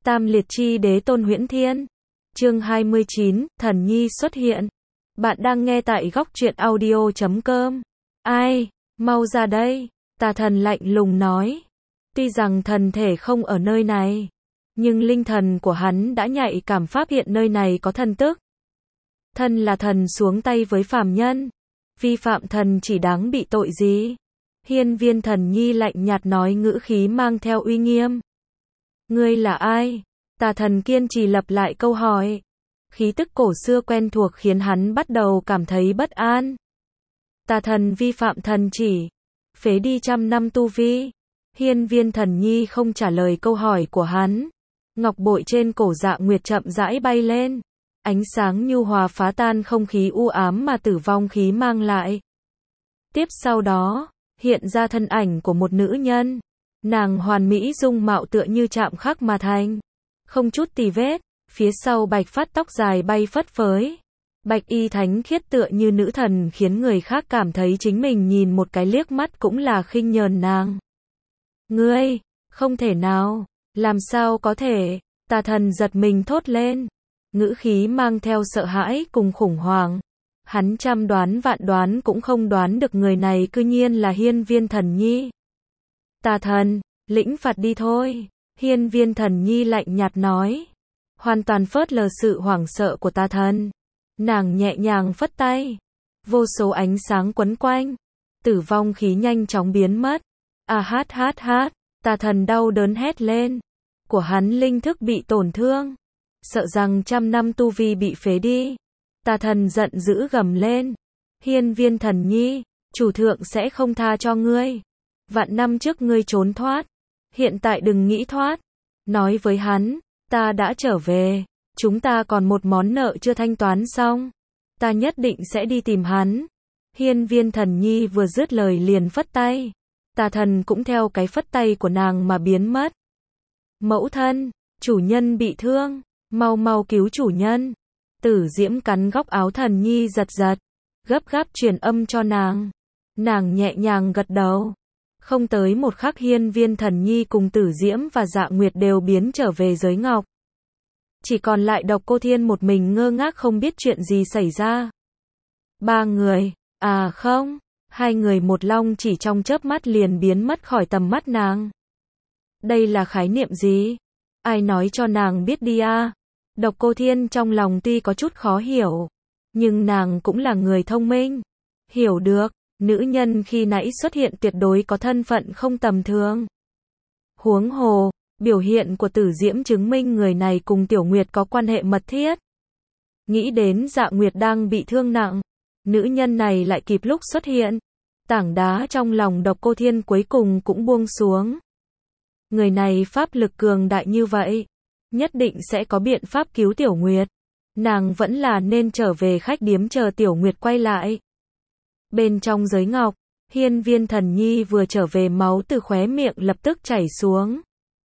Tam liệt chi đế tôn Huyễn Thiên. Chương 29, Thần Nhi xuất hiện. Bạn đang nghe tại góc truyện audio.com. Ai, mau ra đây, tà thần lạnh lùng nói. Tuy rằng thần thể không ở nơi này, nhưng linh thần của hắn đã nhạy cảm phát hiện nơi này có thần tức. Thân là thần xuống tay với phàm nhân, vi phạm thần chỉ đáng bị tội gì? Hiên Viên Thần Nhi lạnh nhạt nói, ngữ khí mang theo uy nghiêm. Ngươi là ai? Tà thần kiên trì lặp lại câu hỏi. Khí tức cổ xưa quen thuộc khiến hắn bắt đầu cảm thấy bất an. Tà thần vi phạm thần chỉ, phế đi 100 năm tu vi. Hiên Viên Thần Nhi không trả lời câu hỏi của hắn. Ngọc bội trên cổ Dạ Nguyệt chậm rãi bay lên. Ánh sáng nhu hòa phá tan không khí u ám mà tử vong khí mang lại. Tiếp sau đó, hiện ra thân ảnh của một nữ nhân. Nàng hoàn mỹ dung mạo tựa như chạm khắc mà thành, không chút tì vết, phía sau bạch phát tóc dài bay phất phới. Bạch y thánh khiết tựa như nữ thần khiến người khác cảm thấy chính mình nhìn một cái liếc mắt cũng là khinh nhờn nàng. Ngươi, không thể nào, làm sao có thể, tà thần giật mình thốt lên. Ngữ khí mang theo sợ hãi cùng khủng hoảng. Hắn trăm đoán vạn đoán cũng không đoán được người này cư nhiên là Hiên Viên Thần Nhi. Tà thần, lĩnh phạt đi thôi. Hiên Viên Thần Nhi lạnh nhạt nói. Hoàn toàn phớt lờ sự hoảng sợ của tà thần. Nàng nhẹ nhàng phất tay. Vô số ánh sáng quấn quanh. Tử vong khí nhanh chóng biến mất. Hát. Tà thần đau đớn hét lên. Của hắn linh thức bị tổn thương. Sợ rằng 100 năm tu vi bị phế đi. Tà thần giận dữ gầm lên. Hiên Viên Thần Nhi, chủ thượng sẽ không tha cho ngươi. Vạn năm trước ngươi trốn thoát, hiện tại đừng nghĩ thoát. Nói với hắn, ta đã trở về, chúng ta còn một món nợ chưa thanh toán xong. Ta nhất định sẽ đi tìm hắn. Hiên Viên Thần Nhi vừa dứt lời liền phất tay. Tà thần cũng theo cái phất tay của nàng mà biến mất. Mẫu thân, chủ nhân bị thương, mau mau cứu chủ nhân. Tử Diễm cắn góc áo Thần Nhi giật giật, gấp gáp truyền âm cho nàng. Nàng nhẹ nhàng gật đầu. Không tới một khắc Hiên Viên Thần Nhi cùng Tử Diễm và Dạ Nguyệt đều biến trở về giới ngọc. Chỉ còn lại Độc Cô Thiên một mình ngơ ngác không biết chuyện gì xảy ra. Ba người, không, hai người một long chỉ trong chớp mắt liền biến mất khỏi tầm mắt nàng. Đây là khái niệm gì? Ai nói cho nàng biết đi à? Độc Cô Thiên trong lòng tuy có chút khó hiểu, nhưng nàng cũng là người thông minh. Hiểu được, nữ nhân khi nãy xuất hiện tuyệt đối có thân phận không tầm thường. Huống hồ, biểu hiện của Tử Diễm chứng minh người này cùng Tiểu Nguyệt có quan hệ mật thiết. Nghĩ đến Dạ Nguyệt đang bị thương nặng, nữ nhân này lại kịp lúc xuất hiện. Tảng đá trong lòng Độc Cô Thiên cuối cùng cũng buông xuống. Người này pháp lực cường đại như vậy, nhất định sẽ có biện pháp cứu Tiểu Nguyệt. Nàng vẫn là nên trở về khách điếm chờ Tiểu Nguyệt quay lại. Bên trong giới ngọc, Hiên Viên Thần Nhi vừa trở về máu từ khóe miệng lập tức chảy xuống.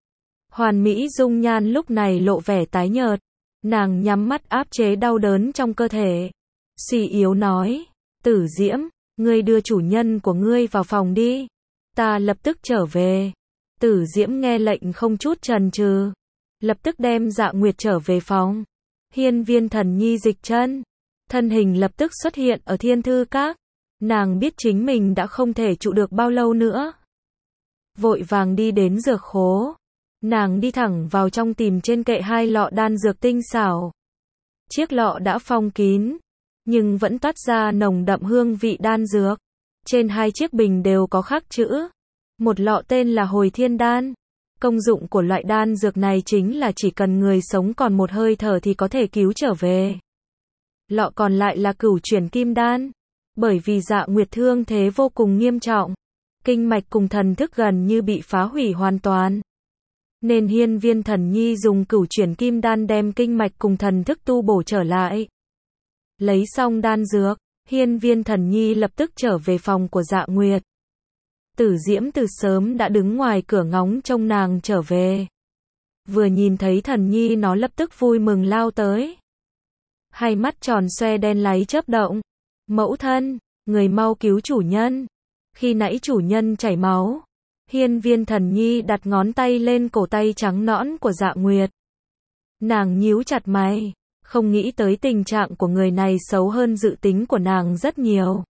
Hoàn mỹ dung nhan lúc này lộ vẻ tái nhợt. Nàng nhắm mắt áp chế đau đớn trong cơ thể. Suy yếu nói, Tử Diễm, ngươi đưa chủ nhân của ngươi vào phòng đi. Ta lập tức trở về. Tử Diễm nghe lệnh không chút chần chừ, lập tức đem Dạ Nguyệt trở về phòng. Hiên Viên Thần Nhi dịch chân, thân hình lập tức xuất hiện ở Thiên Thư Các. Nàng biết chính mình đã không thể trụ được bao lâu nữa. Vội vàng đi đến dược khố. Nàng đi thẳng vào trong tìm trên kệ 2 lọ đan dược tinh xảo. Chiếc lọ đã phong kín, nhưng vẫn toát ra nồng đậm hương vị đan dược. Trên 2 chiếc bình đều có khắc chữ. Một lọ tên là Hồi Thiên Đan. Công dụng của loại đan dược này chính là chỉ cần người sống còn một hơi thở thì có thể cứu trở về. Lọ còn lại là Cửu Chuyển Kim Đan. Bởi vì Dạ Nguyệt thương thế vô cùng nghiêm trọng, kinh mạch cùng thần thức gần như bị phá hủy hoàn toàn, nên Hiên Viên Thần Nhi dùng Cửu Chuyển Kim Đan đem kinh mạch cùng thần thức tu bổ trở lại. Lấy xong đan dược, Hiên Viên Thần Nhi lập tức trở về phòng của Dạ Nguyệt. Tử Diễm từ sớm đã đứng ngoài cửa ngóng trông nàng trở về. Vừa nhìn thấy Thần Nhi nó lập tức vui mừng lao tới. Hai mắt tròn xoe đen láy chớp động. Mẫu thân, người mau cứu chủ nhân. Khi nãy chủ nhân chảy máu. Hiên Viên Thần Nhi đặt ngón tay lên cổ tay trắng nõn của Dạ Nguyệt. Nàng nhíu chặt mày, không nghĩ tới tình trạng của người này xấu hơn dự tính của nàng rất nhiều.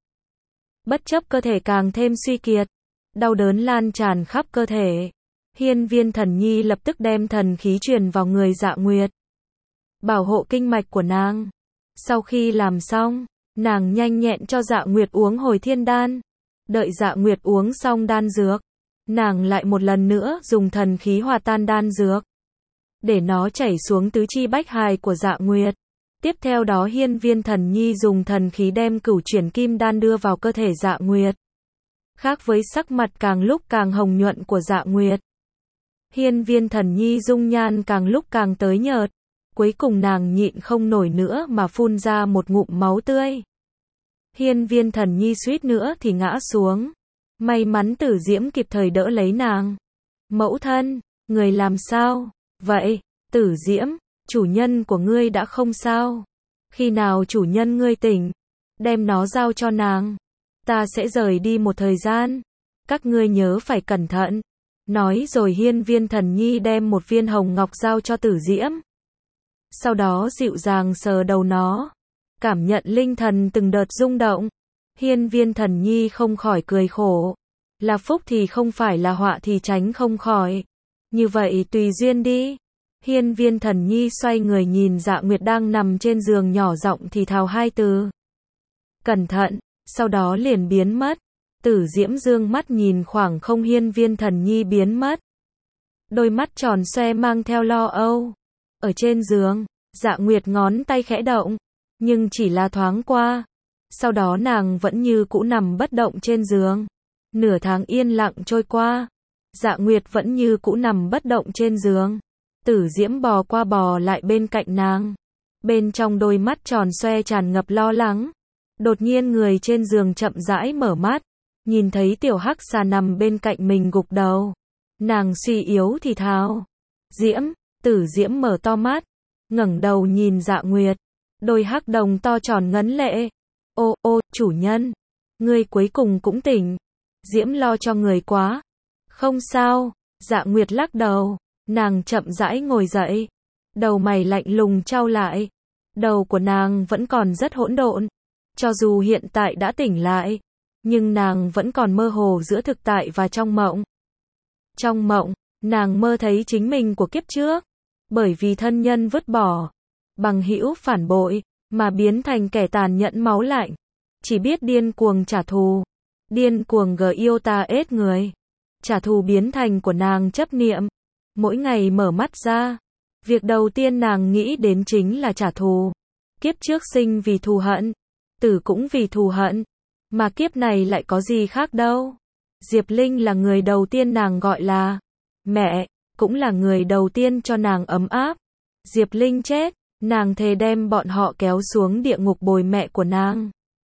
Bất chấp cơ thể càng thêm suy kiệt, đau đớn lan tràn khắp cơ thể. Hiên Viên Thần Nhi lập tức đem thần khí truyền vào người Dạ Nguyệt, bảo hộ kinh mạch của nàng. Sau khi làm xong, nàng nhanh nhẹn cho Dạ Nguyệt uống hồi thiên đan. Đợi Dạ Nguyệt uống xong đan dược, nàng lại một lần nữa dùng thần khí hòa tan đan dược, để nó chảy xuống tứ chi bách hài của Dạ Nguyệt. Tiếp theo đó Hiên Viên Thần Nhi dùng thần khí đem cửu chuyển kim đan đưa vào cơ thể Dạ Nguyệt. Khác với sắc mặt càng lúc càng hồng nhuận của Dạ Nguyệt, Hiên Viên Thần Nhi dung nhan càng lúc càng tới nhợt. Cuối cùng nàng nhịn không nổi nữa mà phun ra một ngụm máu tươi. Hiên Viên Thần Nhi suýt nữa thì ngã xuống. May mắn Tử Diễm kịp thời đỡ lấy nàng. Mẫu thân, người làm sao vậy? Tử Diễm, chủ nhân của ngươi đã không sao. Khi nào chủ nhân ngươi tỉnh, đem nó giao cho nàng. Ta sẽ rời đi một thời gian. Các ngươi nhớ phải cẩn thận. Nói rồi Hiên Viên Thần Nhi đem một viên hồng ngọc giao cho Tử Diễm. Sau đó dịu dàng sờ đầu nó, cảm nhận linh thần từng đợt rung động. Hiên Viên Thần Nhi không khỏi cười khổ. Là phúc thì không phải là họa thì tránh không khỏi. Như vậy tùy duyên đi. Hiên Viên Thần Nhi xoay người nhìn Dạ Nguyệt đang nằm trên giường nhỏ giọng thì thào hai từ. Cẩn thận, sau đó liền biến mất. Tử Diễm dương mắt nhìn khoảng không Hiên Viên Thần Nhi biến mất. Đôi mắt tròn xoe mang theo lo âu. Ở trên giường, Dạ Nguyệt ngón tay khẽ động, nhưng chỉ là thoáng qua. Sau đó nàng vẫn như cũ nằm bất động trên giường. Nửa tháng yên lặng trôi qua, Dạ Nguyệt vẫn như cũ nằm bất động trên giường. Tử Diễm bò qua bò lại bên cạnh nàng. Bên trong đôi mắt tròn xoe tràn ngập lo lắng. Đột nhiên người trên giường chậm rãi mở mắt, nhìn thấy tiểu hắc xà nằm bên cạnh mình gục đầu. Nàng suy yếu thì thào. Diễm. Tử Diễm mở to mắt, ngẩng đầu nhìn Dạ Nguyệt. Đôi hắc đồng to tròn ngấn lệ. Ô ô, chủ nhân, ngươi cuối cùng cũng tỉnh. Diễm lo cho người quá. Không sao. Dạ Nguyệt lắc đầu. Nàng chậm rãi ngồi dậy. Đầu mày lạnh lùng chau lại. Đầu của nàng vẫn còn rất hỗn độn. Cho dù hiện tại đã tỉnh lại, nhưng nàng vẫn còn mơ hồ giữa thực tại và trong mộng. Trong mộng, nàng mơ thấy chính mình của kiếp trước. Bởi vì thân nhân vứt bỏ, bằng hữu phản bội, mà biến thành kẻ tàn nhẫn máu lạnh. Chỉ biết điên cuồng trả thù. Điên cuồng yêu ta ết người. Trả thù biến thành của nàng chấp niệm. Mỗi ngày mở mắt ra, việc đầu tiên nàng nghĩ đến chính là trả thù. Kiếp trước sinh vì thù hận, tử cũng vì thù hận. Mà kiếp này lại có gì khác đâu. Diệp Linh là người đầu tiên nàng gọi là mẹ, cũng là người đầu tiên cho nàng ấm áp. Diệp Linh chết, nàng thề đem bọn họ kéo xuống địa ngục bồi mẹ của nàng.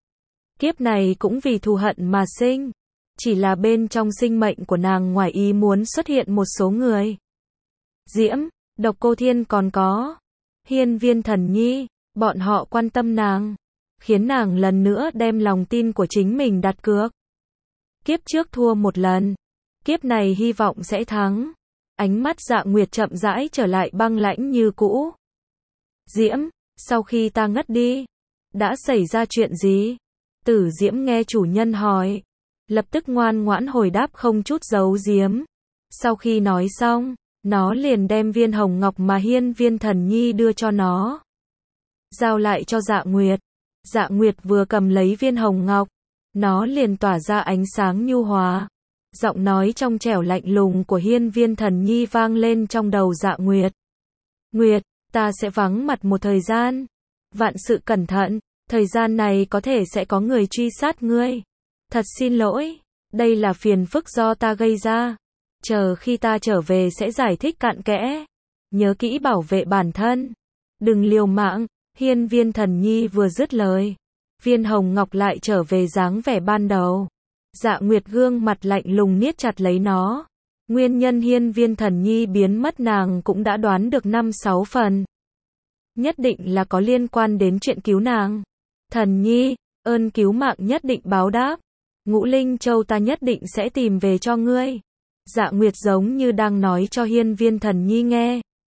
Kiếp này cũng vì thù hận mà sinh. Chỉ là bên trong sinh mệnh của nàng ngoài ý muốn xuất hiện một số người. Diễm, Độc Cô Thiên còn có Hiên Viên Thần Nhi, bọn họ quan tâm nàng, khiến nàng lần nữa đem lòng tin của chính mình đặt cược. Kiếp trước thua một lần, kiếp này hy vọng sẽ thắng. Ánh mắt Dạ Nguyệt chậm rãi trở lại băng lãnh như cũ. Diễm, sau khi ta ngất đi, đã xảy ra chuyện gì? Tử Diễm nghe chủ nhân hỏi, lập tức ngoan ngoãn hồi đáp không chút giấu giếm. Sau khi nói xong, nó liền đem viên hồng ngọc mà Hiên Viên Thần Nhi đưa cho nó, giao lại cho Dạ Nguyệt. Dạ Nguyệt vừa cầm lấy viên hồng ngọc, nó liền tỏa ra ánh sáng nhu hòa. Giọng nói trong trẻo lạnh lùng của Hiên Viên Thần Nhi vang lên trong đầu Dạ Nguyệt. Nguyệt, ta sẽ vắng mặt một thời gian. Vạn sự cẩn thận, thời gian này có thể sẽ có người truy sát ngươi. Thật xin lỗi, đây là phiền phức do ta gây ra. Chờ khi ta trở về sẽ giải thích cặn kẽ. Nhớ kỹ bảo vệ bản thân. Đừng liều mạng. Hiên Viên Thần Nhi vừa dứt lời, viên hồng ngọc lại trở về dáng vẻ ban đầu. Dạ Nguyệt gương mặt lạnh lùng niết chặt lấy nó. Nguyên nhân Hiên Viên Thần Nhi biến mất nàng cũng đã đoán được 5-6 phần. Nhất định là có liên quan đến chuyện cứu nàng. Thần Nhi, ơn cứu mạng nhất định báo đáp. Ngũ Linh Châu ta nhất định sẽ tìm về cho ngươi. Dạ Nguyệt giống như đang nói cho Hiên Viên Thần Nhi nghe.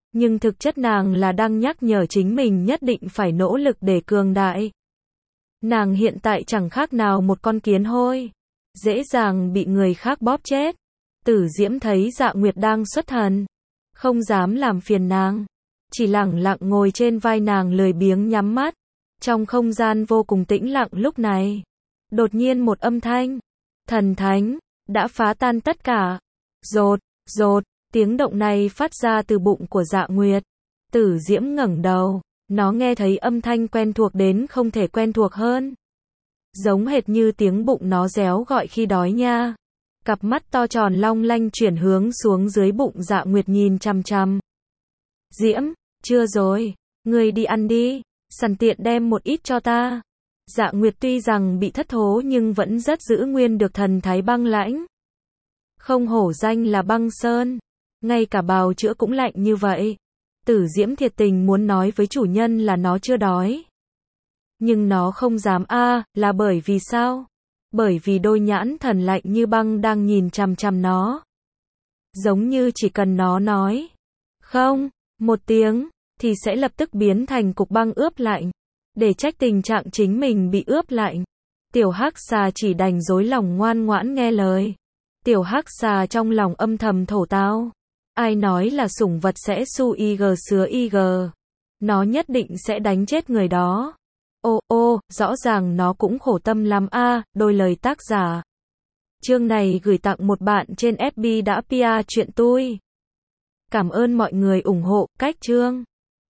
Nhưng thực chất nàng là đang nhắc nhở chính mình nhất định phải nỗ lực để cường đại. Nàng hiện tại chẳng khác nào một con kiến hôi, dễ dàng bị người khác bóp chết. Tử Diễm thấy Dạ Nguyệt đang xuất thần, không dám làm phiền nàng, chỉ lẳng lặng ngồi trên vai nàng lười biếng nhắm mắt. Trong không gian vô cùng tĩnh lặng lúc này, đột nhiên một âm thanh, thần thánh, đã phá tan tất cả. Rột, rột, tiếng động này phát ra từ bụng của Dạ Nguyệt. Tử Diễm ngẩng đầu, nó nghe thấy âm thanh quen thuộc đến không thể quen thuộc hơn. Giống hệt như tiếng bụng nó réo gọi khi đói nha. Cặp mắt to tròn long lanh chuyển hướng xuống dưới bụng Dạ Nguyệt nhìn chằm chằm. Diễm, chưa rồi, ngươi đi ăn đi, sẵn tiện đem một ít cho ta. Dạ Nguyệt tuy rằng bị thất thố nhưng vẫn rất giữ nguyên được thần thái băng lãnh. Không hổ danh là băng sơn, ngay cả bào chữa cũng lạnh như vậy. Tử Diễm thiệt tình muốn nói với chủ nhân là nó chưa đói. Nhưng nó không dám là bởi vì sao? Bởi vì đôi nhãn thần lạnh như băng đang nhìn chằm chằm nó. Giống như chỉ cần nó nói không, một tiếng, thì sẽ lập tức biến thành cục băng ướp lạnh. Để trách tình trạng chính mình bị ướp lạnh. Tiểu Hắc Xà chỉ đành dối lòng ngoan ngoãn nghe lời. Tiểu Hắc Xà trong lòng âm thầm thổ tao. Ai nói là sủng vật sẽ su ig sứa ig. Nó nhất định sẽ đánh chết người đó. Rõ ràng nó cũng khổ tâm lắm đôi lời tác giả. Chương này gửi tặng một bạn trên FB đã PR chuyện tôi. Cảm ơn mọi người ủng hộ, cách chương.